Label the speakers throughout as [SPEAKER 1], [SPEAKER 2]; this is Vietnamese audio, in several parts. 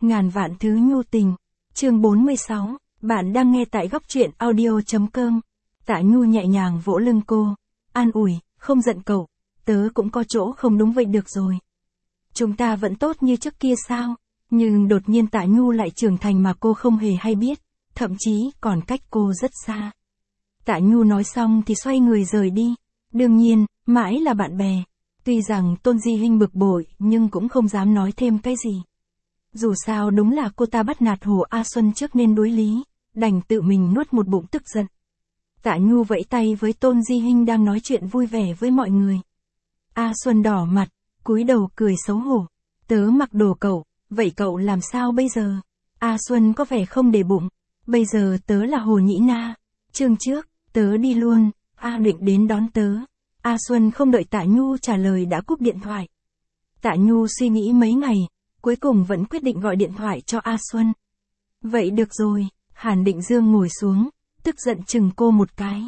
[SPEAKER 1] Ngàn vạn thứ nhu tình. Chương 46, bạn đang nghe tại góc truyện audio.com. Tạ Nhu nhẹ nhàng vỗ lưng cô, an ủi, không giận cậu, tớ cũng có chỗ không đúng vậy được rồi. Chúng ta vẫn tốt như trước kia sao? Nhưng đột nhiên Tạ Nhu lại trưởng thành mà cô không hề hay biết, thậm chí còn cách cô rất xa. Tạ Nhu nói xong thì xoay người rời đi. Đương nhiên, mãi là bạn bè. Tuy rằng Tôn Di Hinh bực bội nhưng cũng không dám nói thêm cái gì. Dù sao đúng là cô ta bắt nạt Hồ A Xuân trước nên đối lý, đành tự mình nuốt một bụng tức giận. Tạ Nhu vẫy tay với Tôn Di Hinh đang nói chuyện vui vẻ với mọi người. A Xuân đỏ mặt, cúi đầu cười xấu hổ. Tớ mặc đồ cậu, vậy cậu làm sao bây giờ? A Xuân có vẻ không để bụng. Bây giờ tớ là Hồ Nhĩ Na. Chương trước, tớ đi luôn, A định đến đón tớ. A Xuân không đợi Tạ Nhu trả lời đã cúp điện thoại. Tạ Nhu suy nghĩ mấy ngày, cuối cùng vẫn quyết định gọi điện thoại cho A Xuân. Vậy được rồi, Hàn Định Dương ngồi xuống, tức giận chừng cô một cái.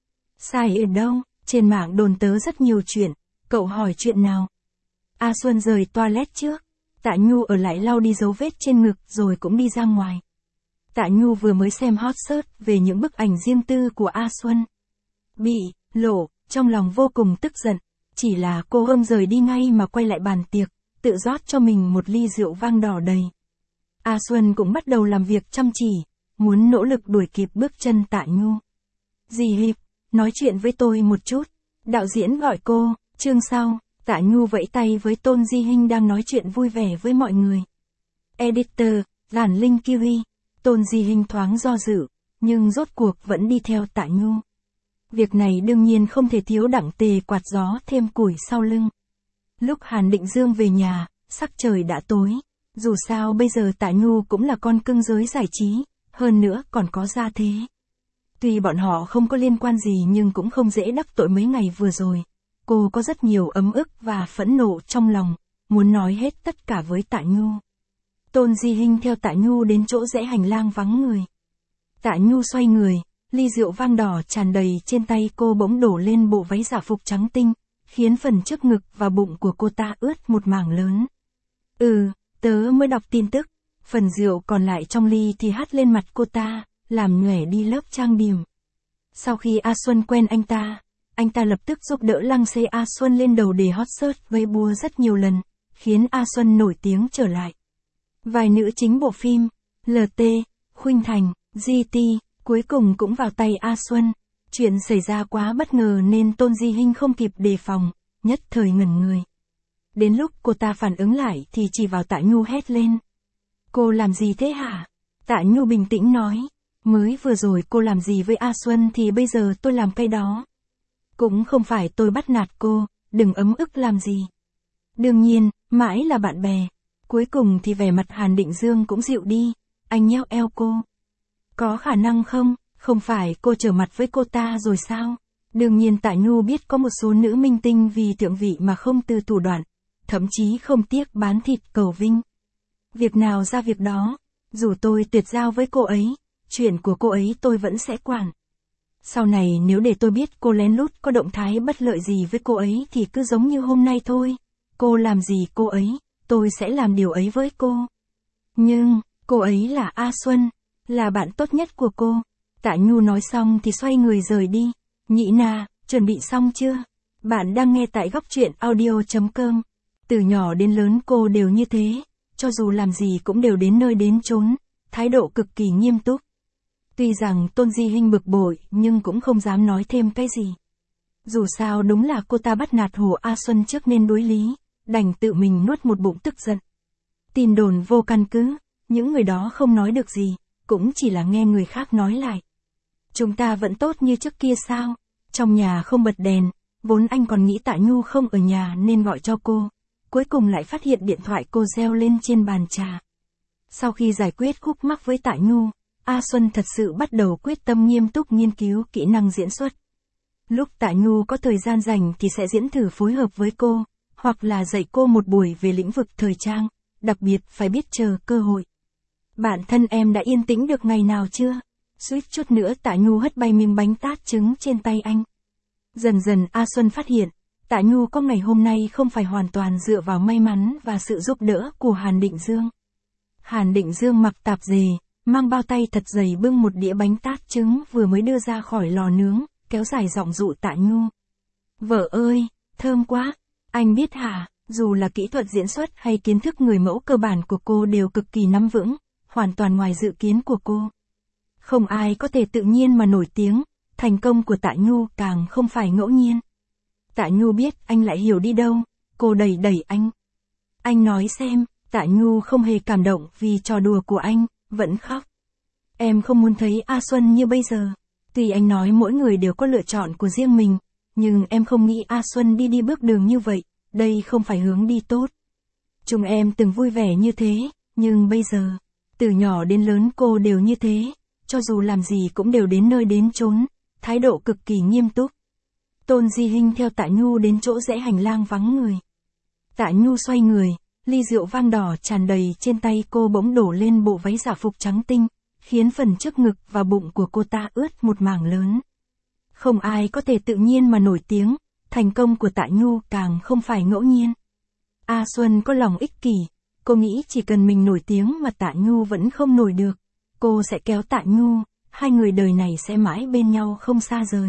[SPEAKER 1] Sai ở đâu, trên mạng đồn tớ rất nhiều chuyện, cậu hỏi chuyện nào? A Xuân rời toilet trước, Tạ Nhu ở lại lau đi dấu vết trên ngực rồi cũng đi ra ngoài. Tạ Nhu vừa mới xem hot search về những bức ảnh riêng tư của A Xuân. Bị lộ, trong lòng vô cùng tức giận, chỉ là cô không rời đi ngay mà quay lại bàn tiệc, tự rót cho mình một ly rượu vang đỏ đầy. A Xuân cũng bắt đầu làm việc chăm chỉ, muốn nỗ lực đuổi kịp bước chân Tạ Nhu. Dì Hiệp, nói chuyện với tôi một chút. Đạo diễn gọi cô. Chương sau, Tạ Nhu vẫy tay với Tôn Di Hinh đang nói chuyện vui vẻ với mọi người. Editor, Giản Linh Kiwi. Tôn Di Hinh thoáng do dự, nhưng rốt cuộc vẫn đi theo Tạ Nhu. Việc này đương nhiên không thể thiếu Đặng Tề quạt gió thêm củi sau lưng. Lúc Hàn Định Dương về nhà, sắc trời đã tối. Dù sao bây giờ Tạ Nhu cũng là con cưng giới giải trí, hơn nữa còn có gia thế. Tuy bọn họ không có liên quan gì nhưng cũng không dễ đắc tội mấy ngày vừa rồi. Cô có rất nhiều ấm ức và phẫn nộ trong lòng, muốn nói hết tất cả với Tạ Nhu. Tôn Di Hinh theo Tạ Nhu đến chỗ rẽ hành lang vắng người. Tạ Nhu xoay người, ly rượu vang đỏ tràn đầy trên tay cô bỗng đổ lên bộ váy dạ phục trắng tinh, khiến phần trước ngực và bụng của cô ta ướt một mảng lớn. Tớ mới đọc tin tức, phần rượu còn lại trong ly thì hắt lên mặt cô ta, làm nhòe đi lớp trang điểm. Sau khi A Xuân quen anh ta lập tức giúp đỡ lăng xê A Xuân lên đầu để hot search Weibo rất nhiều lần, khiến A Xuân nổi tiếng trở lại. Vài nữ chính bộ phim, LT, Khuynh Thành, GT, cuối cùng cũng vào tay A Xuân. Chuyện xảy ra quá bất ngờ nên Tôn Di Hinh không kịp đề phòng, nhất thời ngẩn người. Đến lúc cô ta phản ứng lại thì chỉ vào Tạ Nhu hét lên. Cô làm gì thế hả? Tạ Nhu bình tĩnh nói. Mới vừa rồi cô làm gì với A Xuân thì bây giờ tôi làm cái đó. Cũng không phải tôi bắt nạt cô, đừng ấm ức làm gì. Đương nhiên, mãi là bạn bè. Cuối cùng thì vẻ mặt Hàn Định Dương cũng dịu đi, anh nhéo eo cô. Có khả năng không, không phải cô trở mặt với cô ta rồi sao? Đương nhiên Tạ Nhu biết có một số nữ minh tinh vì thượng vị mà không từ thủ đoạn, thậm chí không tiếc bán thịt cầu vinh. Việc nào ra việc đó, dù tôi tuyệt giao với cô ấy, chuyện của cô ấy tôi vẫn sẽ quản. Sau này nếu để tôi biết cô lén lút có động thái bất lợi gì với cô ấy thì cứ giống như hôm nay thôi. Cô làm gì cô ấy, tôi sẽ làm điều ấy với cô. Nhưng, cô ấy là A Xuân, là bạn tốt nhất của cô. Tạ Nhu nói xong thì xoay người rời đi. Nhĩ Na, chuẩn bị xong chưa? Bạn đang nghe tại góc truyện audio.com. Từ nhỏ đến lớn cô đều như thế, cho dù làm gì cũng đều đến nơi đến chốn, thái độ cực kỳ nghiêm túc. Tuy rằng Tôn Di Hinh bực bội nhưng cũng không dám nói thêm cái gì. Dù sao đúng là cô ta bắt nạt Hồ A Xuân trước nên đối lý, đành tự mình nuốt một bụng tức giận. Tin đồn vô căn cứ, những người đó không nói được gì, cũng chỉ là nghe người khác nói lại. Chúng ta vẫn tốt như trước kia sao? Trong nhà không bật đèn, vốn anh còn nghĩ Tạ Nhu không ở nhà nên gọi cho cô. Cuối cùng lại phát hiện điện thoại cô reo lên trên bàn trà. Sau khi giải quyết khúc mắc với Tạ Nhu, A Xuân thật sự bắt đầu quyết tâm nghiêm túc nghiên cứu kỹ năng diễn xuất. Lúc Tạ Nhu có thời gian rảnh thì sẽ diễn thử phối hợp với cô, hoặc là dạy cô một buổi về lĩnh vực thời trang, đặc biệt phải biết chờ cơ hội. Bạn thân em đã yên tĩnh được ngày nào chưa? Suýt chút nữa Tạ Nhu hất bay miếng bánh tát trứng trên tay anh. Dần dần A Xuân phát hiện, Tạ Nhu có ngày hôm nay không phải hoàn toàn dựa vào may mắn và sự giúp đỡ của Hàn Định Dương. Hàn Định Dương mặc tạp dề, mang bao tay thật dày bưng một đĩa bánh tát trứng vừa mới đưa ra khỏi lò nướng, kéo dài giọng dụ Tạ Nhu. Vợ ơi, thơm quá, anh biết hả, dù là kỹ thuật diễn xuất hay kiến thức người mẫu cơ bản của cô đều cực kỳ nắm vững, hoàn toàn ngoài dự kiến của cô. Không ai có thể tự nhiên mà nổi tiếng, thành công của Tạ Nhu càng không phải ngẫu nhiên. Tạ Nhu biết anh lại hiểu đi đâu, cô đẩy đẩy anh. Anh nói xem, Tạ Nhu không hề cảm động vì trò đùa của anh, vẫn khóc. Em không muốn thấy A Xuân như bây giờ. Tuy anh nói mỗi người đều có lựa chọn của riêng mình, nhưng em không nghĩ A Xuân đi bước đường như vậy, đây không phải hướng đi tốt. Chúng em từng vui vẻ như thế, nhưng bây giờ, từ nhỏ đến lớn cô đều như thế, cho dù làm gì cũng đều đến nơi đến chốn, thái độ cực kỳ nghiêm túc. Tôn Di Hinh theo Tạ Nhu đến chỗ rẽ hành lang vắng người. Tạ Nhu xoay người, ly rượu vang đỏ tràn đầy trên tay cô bỗng đổ lên bộ váy giả phục trắng tinh, khiến phần trước ngực và bụng của cô ta ướt một mảng lớn. Không ai có thể tự nhiên mà nổi tiếng, thành công của Tạ Nhu càng không phải ngẫu nhiên. A Xuân có lòng ích kỷ, cô nghĩ chỉ cần mình nổi tiếng mà Tạ Nhu vẫn không nổi được, cô sẽ kéo Tạ Nhu, hai người đời này sẽ mãi bên nhau không xa rời.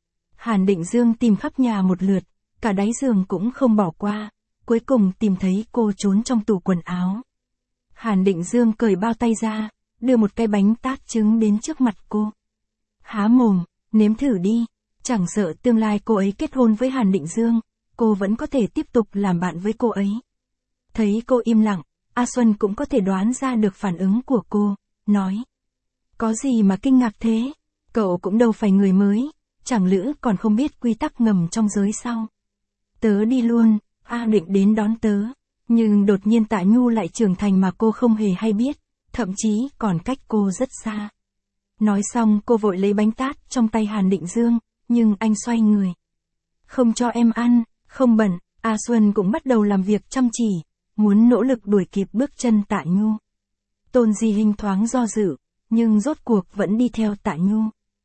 [SPEAKER 1] Hàn Định Dương tìm khắp nhà một lượt, cả đáy giường cũng không bỏ qua, cuối cùng tìm thấy cô trốn trong tủ quần áo. Hàn Định Dương cởi bao tay ra, đưa một cái bánh tát trứng đến trước mặt cô. Há mồm, nếm thử đi, chẳng sợ tương lai cô ấy kết hôn với Hàn Định Dương, cô vẫn có thể tiếp tục làm bạn với cô ấy. Thấy cô im lặng, A Xuân cũng có thể đoán ra được phản ứng của cô, nói. Có gì mà kinh ngạc thế, cậu cũng đâu phải người mới, chẳng lữ còn không biết quy tắc ngầm trong giới sao. Tớ đi luôn, A định đến đón tớ, nhưng đột nhiên Tạ Nhu lại trưởng thành mà cô không hề hay biết, thậm chí còn cách cô rất xa. Nói xong cô vội lấy bánh tát trong tay Hàn Định Dương, nhưng anh xoay người. Không cho em ăn, không bận, A Xuân cũng bắt đầu làm việc chăm chỉ, muốn nỗ lực đuổi kịp bước chân Tạ Nhu. Tôn Di Hinh thoáng do dự, nhưng rốt cuộc vẫn đi theo Tạ Nhu.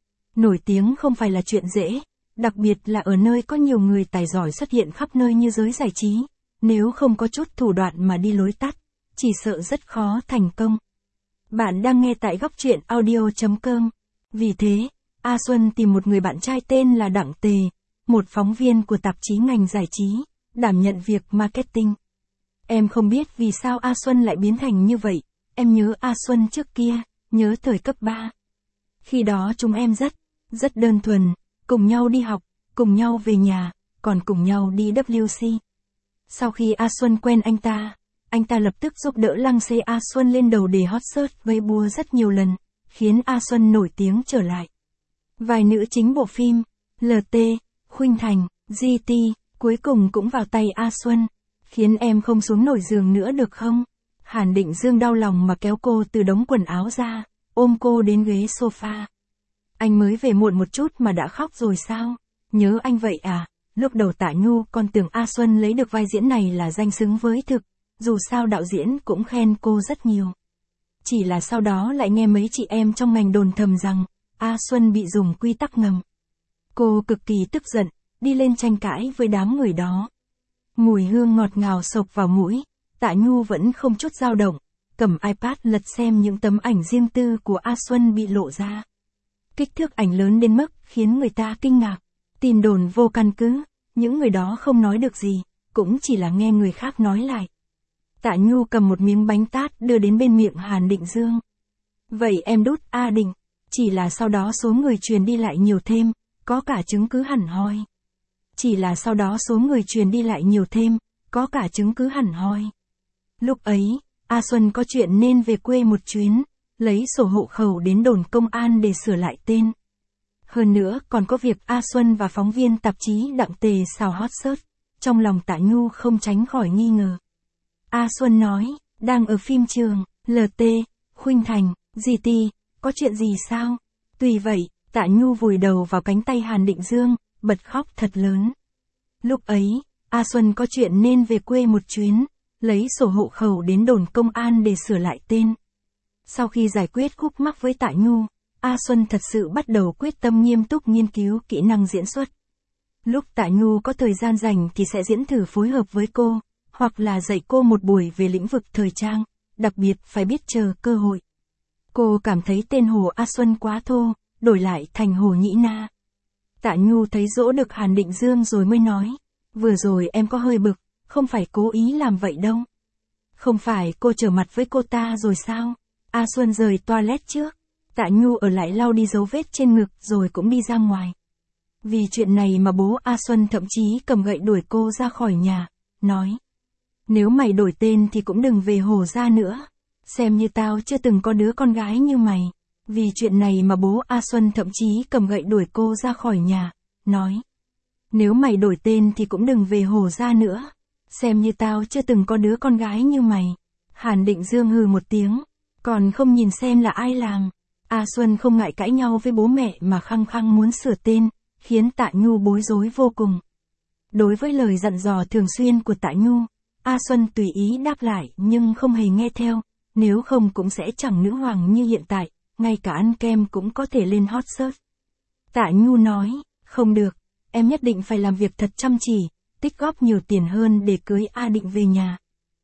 [SPEAKER 1] Nổi tiếng không phải là chuyện dễ, đặc biệt là ở nơi có nhiều người tài giỏi xuất hiện khắp nơi như giới giải trí, nếu không có chút thủ đoạn mà đi lối tắt, chỉ sợ rất khó thành công. Bạn đang nghe tại góc truyện audio.com. Vì thế, A Xuân tìm một người bạn trai tên là Đặng Tề, một phóng viên của tạp chí ngành giải trí, đảm nhận việc marketing. Em không biết vì sao A Xuân lại biến thành như vậy, em nhớ A Xuân trước kia, nhớ thời cấp 3. Khi đó chúng em rất đơn thuần, cùng nhau đi học, cùng nhau về nhà, còn cùng nhau đi WC. Sau khi A Xuân quen anh ta lập tức giúp đỡ lăng xê A Xuân lên đầu đề hot search Weibo rất nhiều lần, khiến A Xuân nổi tiếng trở lại. Vài nữ chính bộ phim, LT, Khuynh Thành, GT, cuối cùng cũng vào tay A Xuân, khiến em không xuống nổi giường nữa được không? Hàn Định Dương đau lòng mà kéo cô từ đống quần áo ra, ôm cô đến ghế sofa. Anh mới về muộn một chút mà đã khóc rồi sao? Nhớ anh vậy à? Lúc đầu Tạ Nhu còn tưởng A Xuân lấy được vai diễn này là danh xứng với thực, dù sao đạo diễn cũng khen cô rất nhiều. Chỉ là sau đó lại nghe mấy chị em trong ngành đồn thầm rằng, A Xuân bị dùng quy tắc ngầm. Cô cực kỳ tức giận, đi lên tranh cãi với đám người đó. Mùi hương ngọt ngào xộc vào mũi, Tạ Nhu vẫn không chút dao động, cầm iPad lật xem những tấm ảnh riêng tư của A Xuân bị lộ ra. Kích thước ảnh lớn đến mức khiến người ta kinh ngạc, tin đồn vô căn cứ, những người đó không nói được gì, cũng chỉ là nghe người khác nói lại. Tạ Nhu cầm một miếng bánh tát đưa đến bên miệng Hàn Định Dương. Vậy em đút A Định, chỉ là sau đó số người truyền đi lại nhiều thêm, có cả chứng cứ hẳn hoi. Chỉ là sau đó số người truyền đi lại nhiều thêm, có cả chứng cứ hẳn hoi. Lúc ấy, A Xuân có chuyện nên về quê một chuyến, lấy sổ hộ khẩu đến đồn công an để sửa lại tên. Hơn nữa còn có việc A Xuân và phóng viên tạp chí Đặng Tề xào hot search, trong lòng Tạ Nhu không tránh khỏi nghi ngờ. A Xuân nói, đang ở phim trường, LT, Khuynh Thành, GT, có chuyện gì sao? Tuy vậy, Tạ Nhu vùi đầu vào cánh tay Hàn Định Dương, bật khóc thật lớn. Lúc ấy, A Xuân có chuyện nên về quê một chuyến, lấy sổ hộ khẩu đến đồn công an để sửa lại tên. Sau khi giải quyết khúc mắc với Tạ Nhu, A Xuân thật sự bắt đầu quyết tâm nghiêm túc nghiên cứu kỹ năng diễn xuất. Lúc Tạ Nhu có thời gian rảnh thì sẽ diễn thử phối hợp với cô, hoặc là dạy cô một buổi về lĩnh vực thời trang, đặc biệt phải biết chờ cơ hội. Cô cảm thấy tên Hồ A Xuân quá thô, đổi lại thành Hồ Nhĩ Na. Tạ Nhu thấy dỗ được Hàn Định Dương rồi mới nói, vừa rồi em có hơi bực, không phải cố ý làm vậy đâu. Không phải cô trở mặt với cô ta rồi sao? A Xuân rời toilet trước. Tạ Nhu ở lại lau đi dấu vết trên ngực rồi cũng đi ra ngoài. Vì chuyện này mà bố A Xuân thậm chí cầm gậy đuổi cô ra khỏi nhà, nói. Nếu mày đổi tên thì cũng đừng về Hồ gia nữa. Xem như tao chưa từng có đứa con gái như mày. Vì chuyện này mà bố A Xuân thậm chí cầm gậy đuổi cô ra khỏi nhà, nói. Nếu mày đổi tên thì cũng đừng về Hồ gia nữa. Xem như tao chưa từng có đứa con gái như mày. Hàn Định Dương hừ một tiếng, còn không nhìn xem là ai làm. A Xuân không ngại cãi nhau với bố mẹ mà khăng khăng muốn sửa tên, khiến Tạ Nhu bối rối vô cùng. Đối với lời dặn dò thường xuyên của Tạ Nhu, A Xuân tùy ý đáp lại nhưng không hề nghe theo, nếu không cũng sẽ chẳng nữ hoàng như hiện tại, ngay cả ăn kem cũng có thể lên hot search. Tạ Nhu nói, không được, em nhất định phải làm việc thật chăm chỉ, tích góp nhiều tiền hơn để cưới A Định về nhà.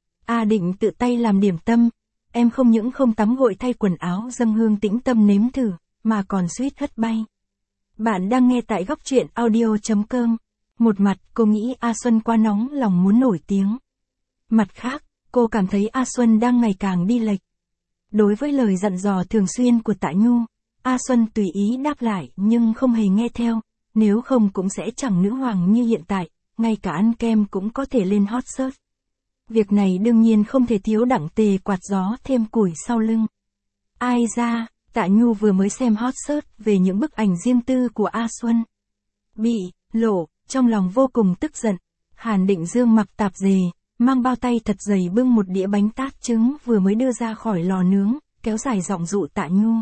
[SPEAKER 1] A Định tự tay làm điểm tâm, em không những không tắm gội thay quần áo dâng hương tĩnh tâm nếm thử, mà còn suýt hất bay. Bạn đang nghe tại góc truyện audio.com. Một mặt cô nghĩ A Xuân quá nóng lòng muốn nổi tiếng. Mặt khác, cô cảm thấy A Xuân đang ngày càng đi lệch. Đối với lời dặn dò thường xuyên của Tạ Nhu, A Xuân tùy ý đáp lại nhưng không hề nghe theo, nếu không cũng sẽ chẳng nữ hoàng như hiện tại, ngay cả ăn kem cũng có thể lên hot search. Việc này đương nhiên không thể thiếu Đặng Tề quạt gió thêm củi sau lưng. Ai ra, Tạ Nhu vừa mới xem hot search về những bức ảnh riêng tư của A Xuân. Bị lộ, trong lòng vô cùng tức giận. Hàn Định Dương mặc tạp dề, mang bao tay thật dày bưng một đĩa bánh tát trứng vừa mới đưa ra khỏi lò nướng, kéo dài giọng dụ Tạ Nhu.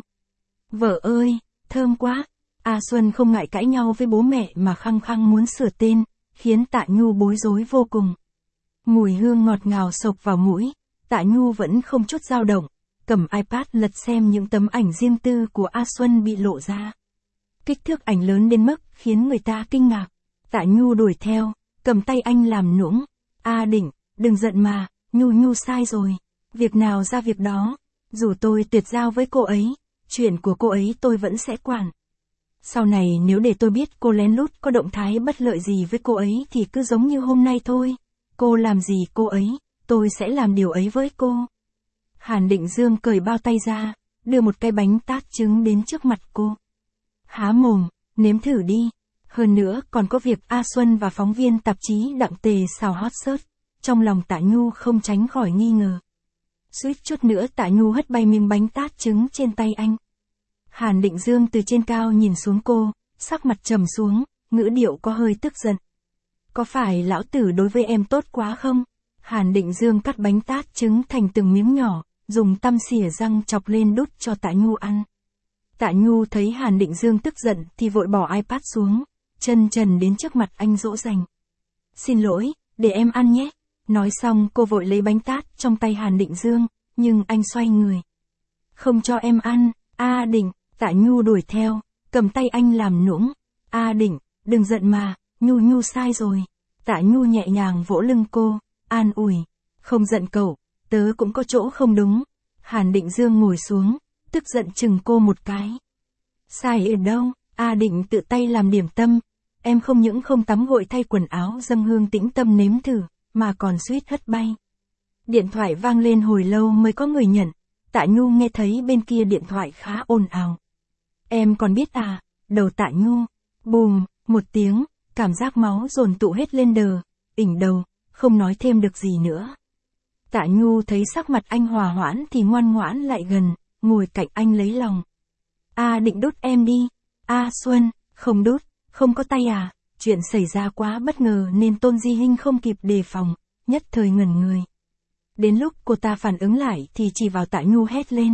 [SPEAKER 1] Vợ ơi, thơm quá. A Xuân không ngại cãi nhau với bố mẹ mà khăng khăng muốn sửa tên, khiến Tạ Nhu bối rối vô cùng. Mùi hương ngọt ngào xộc vào mũi, Tạ Nhu vẫn không chút dao động, cầm iPad lật xem những tấm ảnh riêng tư của A Xuân bị lộ ra. Kích thước ảnh lớn đến mức khiến người ta kinh ngạc. Tạ Nhu đuổi theo, cầm tay anh làm nũng. A Định, đừng giận mà, Nhu sai rồi. Việc nào ra việc đó. Dù tôi tuyệt giao với cô ấy, chuyện của cô ấy tôi vẫn sẽ quản. Sau này nếu để tôi biết cô lén lút có động thái bất lợi gì với cô ấy thì cứ giống như hôm nay thôi. Cô làm gì cô ấy, tôi sẽ làm điều ấy với cô. Hàn Định Dương cởi bao tay ra, đưa một cái bánh tát trứng đến trước mặt cô. Há mồm, nếm thử đi. Hơn nữa còn có việc A Xuân và phóng viên tạp chí Đặng Tề xào hot search. Trong lòng Tạ Nhu không tránh khỏi nghi ngờ. Suýt chút nữa Tạ Nhu hất bay miếng bánh tát trứng trên tay anh. Hàn Định Dương từ trên cao nhìn xuống cô, sắc mặt trầm xuống, ngữ điệu có hơi tức giận. Có phải lão tử đối với em tốt quá không? Hàn Định Dương cắt bánh tát trứng thành từng miếng nhỏ, dùng tăm xỉa răng chọc lên đút cho Tạ Nhu ăn. Tạ Nhu thấy Hàn Định Dương tức giận thì vội bỏ iPad xuống, chân trần đến trước mặt anh dỗ dành. Xin lỗi, để em ăn nhé. Nói xong cô vội lấy bánh tát trong tay Hàn Định Dương, nhưng anh xoay người. Không cho em ăn, A Định, Tạ Nhu đuổi theo, cầm tay anh làm nũng. A Định, đừng giận mà, Nhu sai rồi. Tạ Nhu nhẹ nhàng vỗ lưng cô, an ủi. Không giận cậu, tớ cũng có chỗ không đúng. Hàn Định Dương ngồi xuống, tức giận chừng cô một cái. Sai ở đâu, A Định tự tay làm điểm tâm. Em không những không tắm gội thay quần áo dâng hương tĩnh tâm nếm thử, mà còn suýt hất bay. Điện thoại vang lên hồi lâu mới có người nhận. Tạ Nhu nghe thấy bên kia điện thoại khá ồn ào. Em còn biết à, đầu Tạ Nhu. Bùm, một tiếng, cảm giác máu dồn tụ hết lên đờ, ỉnh đầu, không nói thêm được gì nữa. Tạ Nhu thấy sắc mặt anh hòa hoãn thì ngoan ngoãn lại gần, ngồi cạnh anh lấy lòng. A Định đút em đi. A Xuân, không đút, không có tay à? Chuyện xảy ra quá bất ngờ nên Tôn Di Hinh không kịp đề phòng, nhất thời ngẩn người. Đến lúc cô ta phản ứng lại thì chỉ vào Tạ Nhu hét lên.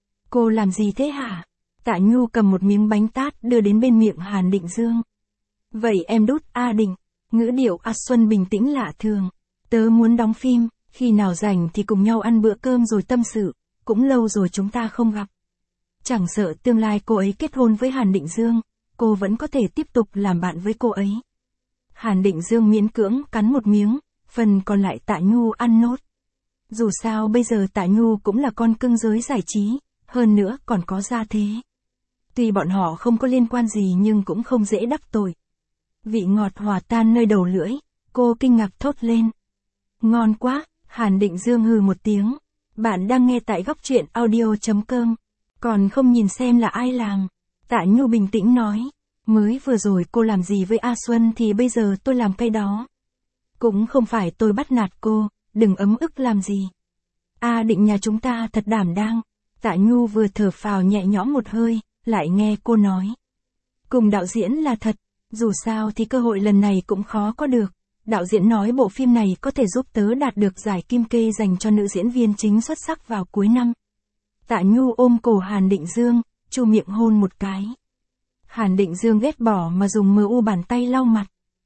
[SPEAKER 1] Cô làm gì thế hả? Tạ Nhu cầm một miếng bánh tát đưa đến bên miệng Hàn Định Dương. Vậy em đút A Định. Ngữ điệu A Xuân bình tĩnh lạ thường. Tớ muốn đóng phim, khi nào rảnh thì cùng nhau ăn bữa cơm rồi tâm sự, cũng lâu rồi chúng ta không gặp. Chẳng sợ tương lai cô ấy kết hôn với Hàn Định Dương, cô vẫn có thể tiếp tục làm bạn với cô ấy. Hàn Định Dương miễn cưỡng cắn một miếng, phần còn lại Tạ Nhu ăn nốt. Dù sao bây giờ Tạ Nhu cũng là con cưng giới giải trí, hơn nữa còn có gia thế. Tuy bọn họ không có liên quan gì nhưng cũng không dễ đắc tội. Vị ngọt hòa tan nơi đầu lưỡi, cô kinh ngạc thốt lên. Ngon quá, Hàn Định Dương hừ một tiếng. Bạn đang nghe tại góc truyện audio.com. Còn không nhìn xem là ai làm. Tạ Nhu bình tĩnh nói. Mới vừa rồi cô làm gì với A Xuân thì bây giờ tôi làm cái đó. Cũng không phải tôi bắt nạt cô, đừng ấm ức làm gì. A Định nhà chúng ta thật đảm đang. Tạ Nhu vừa thở phào nhẹ nhõm một hơi, lại nghe cô nói. Cùng đạo diễn là thật, dù sao thì cơ hội lần này cũng khó có được. Đạo diễn nói bộ phim này có thể giúp tớ đạt được giải Kim Kê dành cho nữ diễn viên chính xuất sắc vào cuối năm. Tạ Nhu ôm cổ Hàn Định Dương, chu miệng hôn một cái. Hàn Định Dương ghét bỏ mà dùng MU bàn tay lau mặt.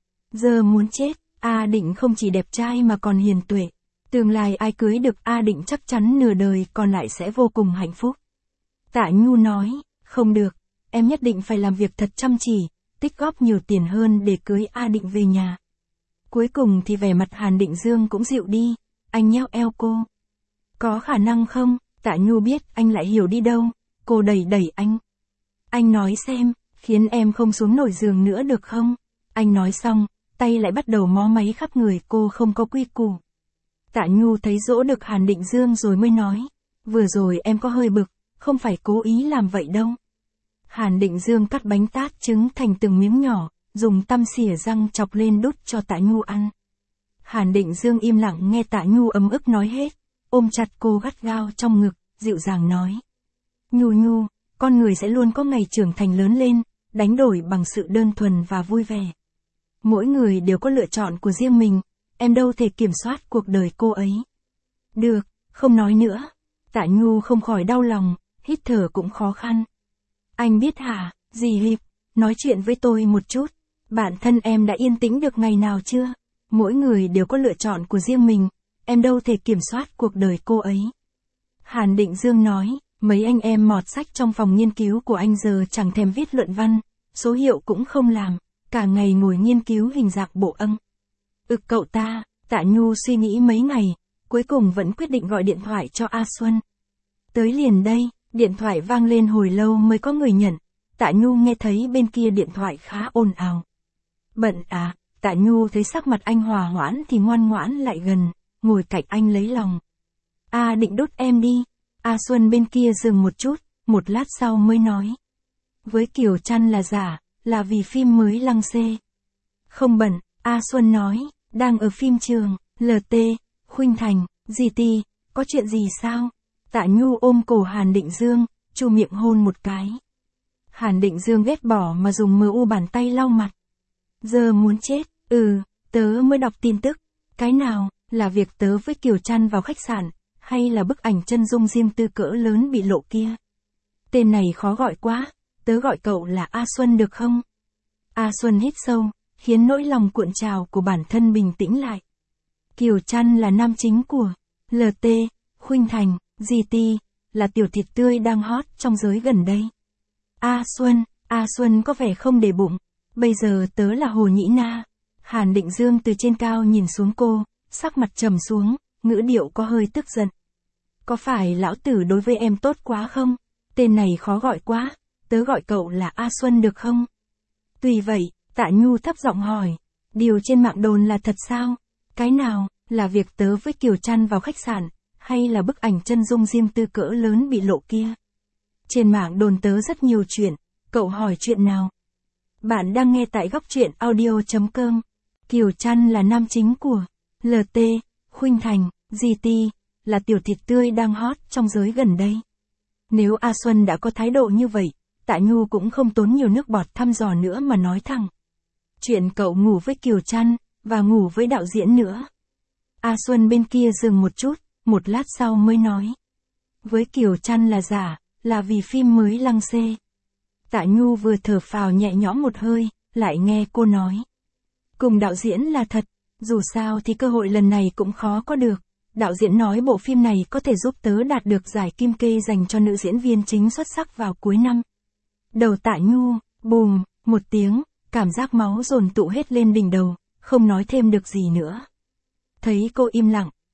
[SPEAKER 1] Giờ muốn chết, A Định không chỉ đẹp trai mà còn hiền tuệ. Tương lai ai cưới được A Định chắc chắn nửa đời còn lại sẽ vô cùng hạnh phúc. Tạ Nhu nói, không được, em nhất định phải làm việc thật chăm chỉ, tích góp nhiều tiền hơn để cưới A Định về nhà. Cuối cùng thì vẻ mặt Hàn Định Dương cũng dịu đi, anh nhéo eo cô. Có khả năng không? Tạ Nhu biết anh lại hiểu đi đâu, cô đẩy đẩy anh. Anh nói xem, khiến em không xuống nổi giường nữa được không? Anh nói xong, tay lại bắt đầu mó máy khắp người cô không có quy củ. Tạ Nhu thấy dỗ được Hàn Định Dương rồi mới nói, vừa rồi em có hơi bực, không phải cố ý làm vậy đâu. Hàn Định Dương cắt bánh tát trứng thành từng miếng nhỏ, dùng tăm xỉa răng chọc lên đút cho Tạ Nhu ăn. Hàn Định Dương im lặng nghe Tạ Nhu ấm ức nói hết, ôm chặt cô gắt gao trong ngực, dịu dàng nói. Nhu, con người sẽ luôn có ngày trưởng thành lớn lên, đánh đổi bằng sự đơn thuần và vui vẻ. Mỗi người đều có lựa chọn của riêng mình, em đâu thể kiểm soát cuộc đời cô ấy. Được, không nói nữa. Tạ Nhu không khỏi đau lòng, hít thở cũng khó khăn. Anh biết hả, dì Hiệp, nói chuyện với tôi một chút. Bản thân em đã yên tĩnh được ngày nào chưa? Mỗi người đều có lựa chọn của riêng mình, em đâu thể kiểm soát cuộc đời cô ấy. Hàn Định Dương nói, mấy anh em mọt sách trong phòng nghiên cứu của anh giờ chẳng thèm viết luận văn, số hiệu cũng không làm, cả ngày ngồi nghiên cứu hình dạng bộ âm. Cậu ta, Tạ Nhu suy nghĩ mấy ngày, cuối cùng vẫn quyết định gọi điện thoại cho A Xuân. Tới liền đây, điện thoại vang lên hồi lâu mới có người nhận, Tạ Nhu nghe thấy bên kia điện thoại khá ồn ào. Bận à? Tạ Nhu thấy sắc mặt anh hòa hoãn thì ngoan ngoãn lại gần, ngồi cạnh anh lấy lòng. A Định đút em đi. A Xuân bên kia dừng một chút, một lát sau mới nói. Với Kiều Trăn là giả, là vì phim mới lăng xê. Không bận, A Xuân nói, đang ở phim trường, LT, Khuynh Thành, GT, có chuyện gì sao? Tạ Nhu ôm cổ Hàn Định Dương, chu miệng hôn một cái. Hàn Định Dương ghét bỏ mà dùng MU bàn tay lau mặt. Giờ muốn chết, tớ mới đọc tin tức. Cái nào, là việc tớ với Kiều Trăn vào khách sạn, hay là bức ảnh chân dung riêng tư cỡ lớn bị lộ kia? Tên này khó gọi quá, tớ gọi cậu là A Xuân được không? A Xuân hít sâu, khiến nỗi lòng cuộn trào của bản thân bình tĩnh lại. Kiều Trăn là nam chính của LT, Khuynh Thành, GT, là tiểu thịt tươi đang hot trong giới gần đây. A Xuân có vẻ không để bụng, bây giờ tớ là Hồ Nhĩ Na. Hàn Định Dương từ trên cao nhìn xuống cô, sắc mặt trầm xuống, ngữ điệu có hơi tức giận. Có phải lão tử đối với em tốt quá không? Tên này khó gọi quá, tớ gọi cậu là A Xuân được không? Tùy vậy, Tạ Nhu thấp giọng hỏi. Điều trên mạng đồn là thật sao? Cái nào, là việc tớ với Kiều Trăn vào khách sạn, hay là bức ảnh chân dung riêng tư cỡ lớn bị lộ kia? Trên mạng đồn tớ rất nhiều chuyện, cậu hỏi chuyện nào? Bạn đang nghe tại góc truyện audio.com. Kiều Trăn là nam chính của LT, Khuynh Thành, GT, là tiểu thịt tươi đang hot trong giới gần đây. Nếu A Xuân đã có thái độ như vậy, Tạ Nhu cũng không tốn nhiều nước bọt thăm dò nữa mà nói thẳng. Chuyện cậu ngủ với Kiều Trăn, và ngủ với đạo diễn nữa. A Xuân bên kia dừng một chút, một lát sau mới nói. Với Kiều Trăn là giả, là vì phim mới lăng xê. Tạ Nhu vừa thở phào nhẹ nhõm một hơi, lại nghe cô nói. Cùng đạo diễn là thật, dù sao thì cơ hội lần này cũng khó có được. Đạo diễn nói bộ phim này có thể giúp tớ đạt được giải Kim Kê dành cho nữ diễn viên chính xuất sắc vào cuối năm. Đầu Tạ Nhu, bùm, một tiếng, cảm giác máu dồn tụ hết lên đỉnh đầu, không nói thêm được gì nữa. Thấy cô im lặng,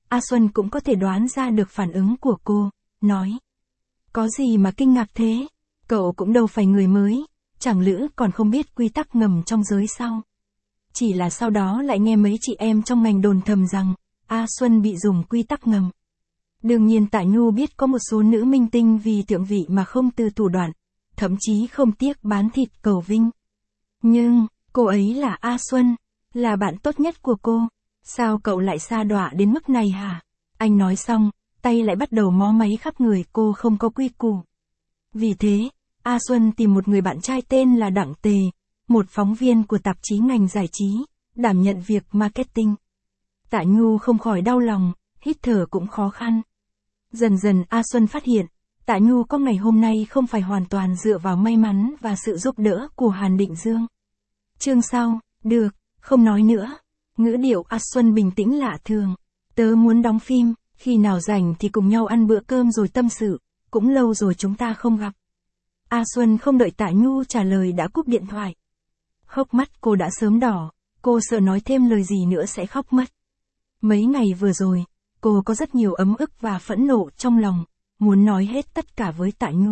[SPEAKER 1] A Xuân cũng có thể đoán ra được phản ứng của cô, nói. Có gì mà kinh ngạc thế? Cậu cũng đâu phải người mới, chẳng lữ còn không biết quy tắc ngầm trong giới sao. Chỉ là sau đó lại nghe mấy chị em trong ngành đồn thầm rằng, A Xuân bị dùng quy tắc ngầm. Đương nhiên Tạ Nhu biết có một số nữ minh tinh vì thượng vị mà không từ thủ đoạn, thậm chí không tiếc bán thịt cầu vinh. Nhưng, cô ấy là A Xuân, là bạn tốt nhất của cô. Sao cậu lại sa đọa đến mức này hả? Anh nói xong, tay lại bắt đầu mó máy khắp người cô không có quy củ. Vì thế, A Xuân tìm một người bạn trai tên là Đặng Tề, một phóng viên của tạp chí ngành giải trí, đảm nhận việc marketing. Tạ Nhu không khỏi đau lòng, hít thở cũng khó khăn. Dần dần A Xuân phát hiện, Tạ Nhu có ngày hôm nay không phải hoàn toàn dựa vào may mắn và sự giúp đỡ của Hàn Định Dương. Chương sau, được, không nói nữa. Ngữ điệu A Xuân bình tĩnh lạ thường. Tớ muốn đóng phim, khi nào rảnh thì cùng nhau ăn bữa cơm rồi tâm sự, cũng lâu rồi chúng ta không gặp. A Xuân không đợi Tạ Nhu trả lời đã cúp điện thoại. Hốc mắt cô đã sớm đỏ, cô sợ nói thêm lời gì nữa sẽ khóc mất. Mấy ngày vừa rồi, cô có rất nhiều ấm ức và phẫn nộ trong lòng, muốn nói hết tất cả với Tạ Nhu.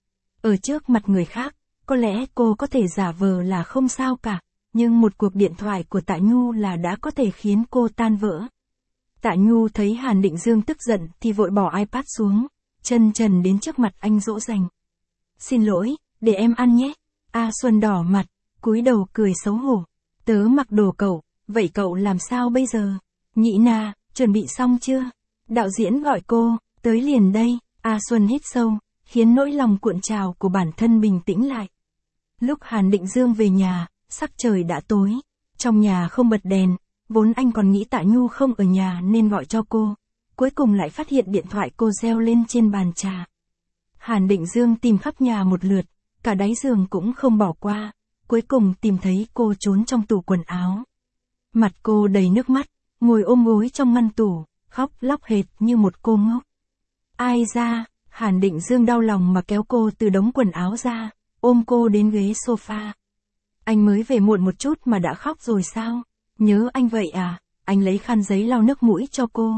[SPEAKER 1] Ở trước mặt người khác, có lẽ cô có thể giả vờ là không sao cả, nhưng một cuộc điện thoại của Tạ Nhu là đã có thể khiến cô tan vỡ. Tạ Nhu thấy Hàn Định Dương tức giận thì vội bỏ iPad xuống, chân trần đến trước mặt anh dỗ dành. Xin lỗi, để em ăn nhé. A Xuân đỏ mặt, cúi đầu cười xấu hổ. Tớ mặc đồ cậu, vậy cậu làm sao bây giờ? Nhị Na, chuẩn bị xong chưa? Đạo diễn gọi cô, tới liền đây. A Xuân hít sâu, khiến nỗi lòng cuộn trào của bản thân bình tĩnh lại. Lúc Hàn Định Dương về nhà, sắc trời đã tối. Trong nhà không bật đèn, vốn anh còn nghĩ Tạ Nhu không ở nhà nên gọi cho cô. Cuối cùng lại phát hiện điện thoại cô reo lên trên bàn trà. Hàn Định Dương tìm khắp nhà một lượt, cả đáy giường cũng không bỏ qua. Cuối cùng tìm thấy cô trốn trong tủ quần áo. Mặt cô đầy nước mắt, ngồi ôm gối trong ngăn tủ, khóc lóc hệt như một cô ngốc. Ai ra, Hàn Định Dương đau lòng mà kéo cô từ đống quần áo ra, ôm cô đến ghế sofa. Anh mới về muộn một chút mà đã khóc rồi sao? Nhớ anh vậy à? Anh lấy khăn giấy lau nước mũi cho cô.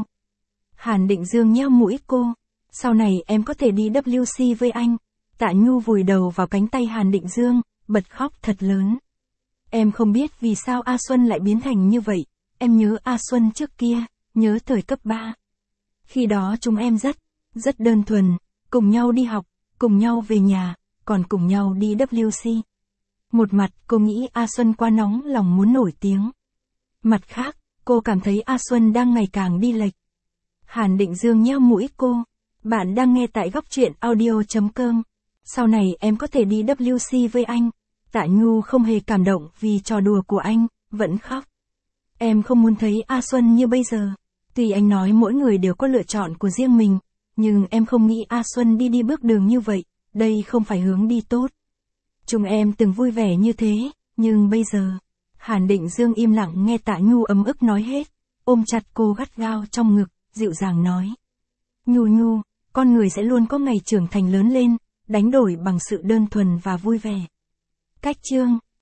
[SPEAKER 1] Hàn Định Dương nheo mũi cô. Sau này em có thể đi WC với anh. Tạ Nhu vùi đầu vào cánh tay Hàn Định Dương, bật khóc thật lớn. Em không biết vì sao A Xuân lại biến thành như vậy. Em nhớ A Xuân trước kia, nhớ thời cấp 3. Khi đó chúng em rất đơn thuần, cùng nhau đi học, cùng nhau về nhà, còn cùng nhau đi WC. Một mặt cô nghĩ A Xuân quá nóng lòng muốn nổi tiếng. Mặt khác, cô cảm thấy A Xuân đang ngày càng đi lệch. Hàn Định Dương nheo mũi cô. Bạn đang nghe tại góc truyện audio.com. Sau này em có thể đi WC với anh. Tạ Nhu không hề cảm động vì trò đùa của anh, vẫn khóc. Em không muốn thấy A Xuân như bây giờ. Tuy anh nói mỗi người đều có lựa chọn của riêng mình, nhưng em không nghĩ A Xuân đi bước đường như vậy, đây không phải hướng đi tốt. Chúng em từng vui vẻ như thế, nhưng bây giờ... Hàn Định Dương im lặng nghe Tạ Nhu ấm ức nói hết, ôm chặt cô gắt gao trong ngực, dịu dàng nói. Nhu, con người sẽ luôn có ngày trưởng thành lớn lên, đánh đổi bằng sự đơn thuần và vui vẻ. Cách chương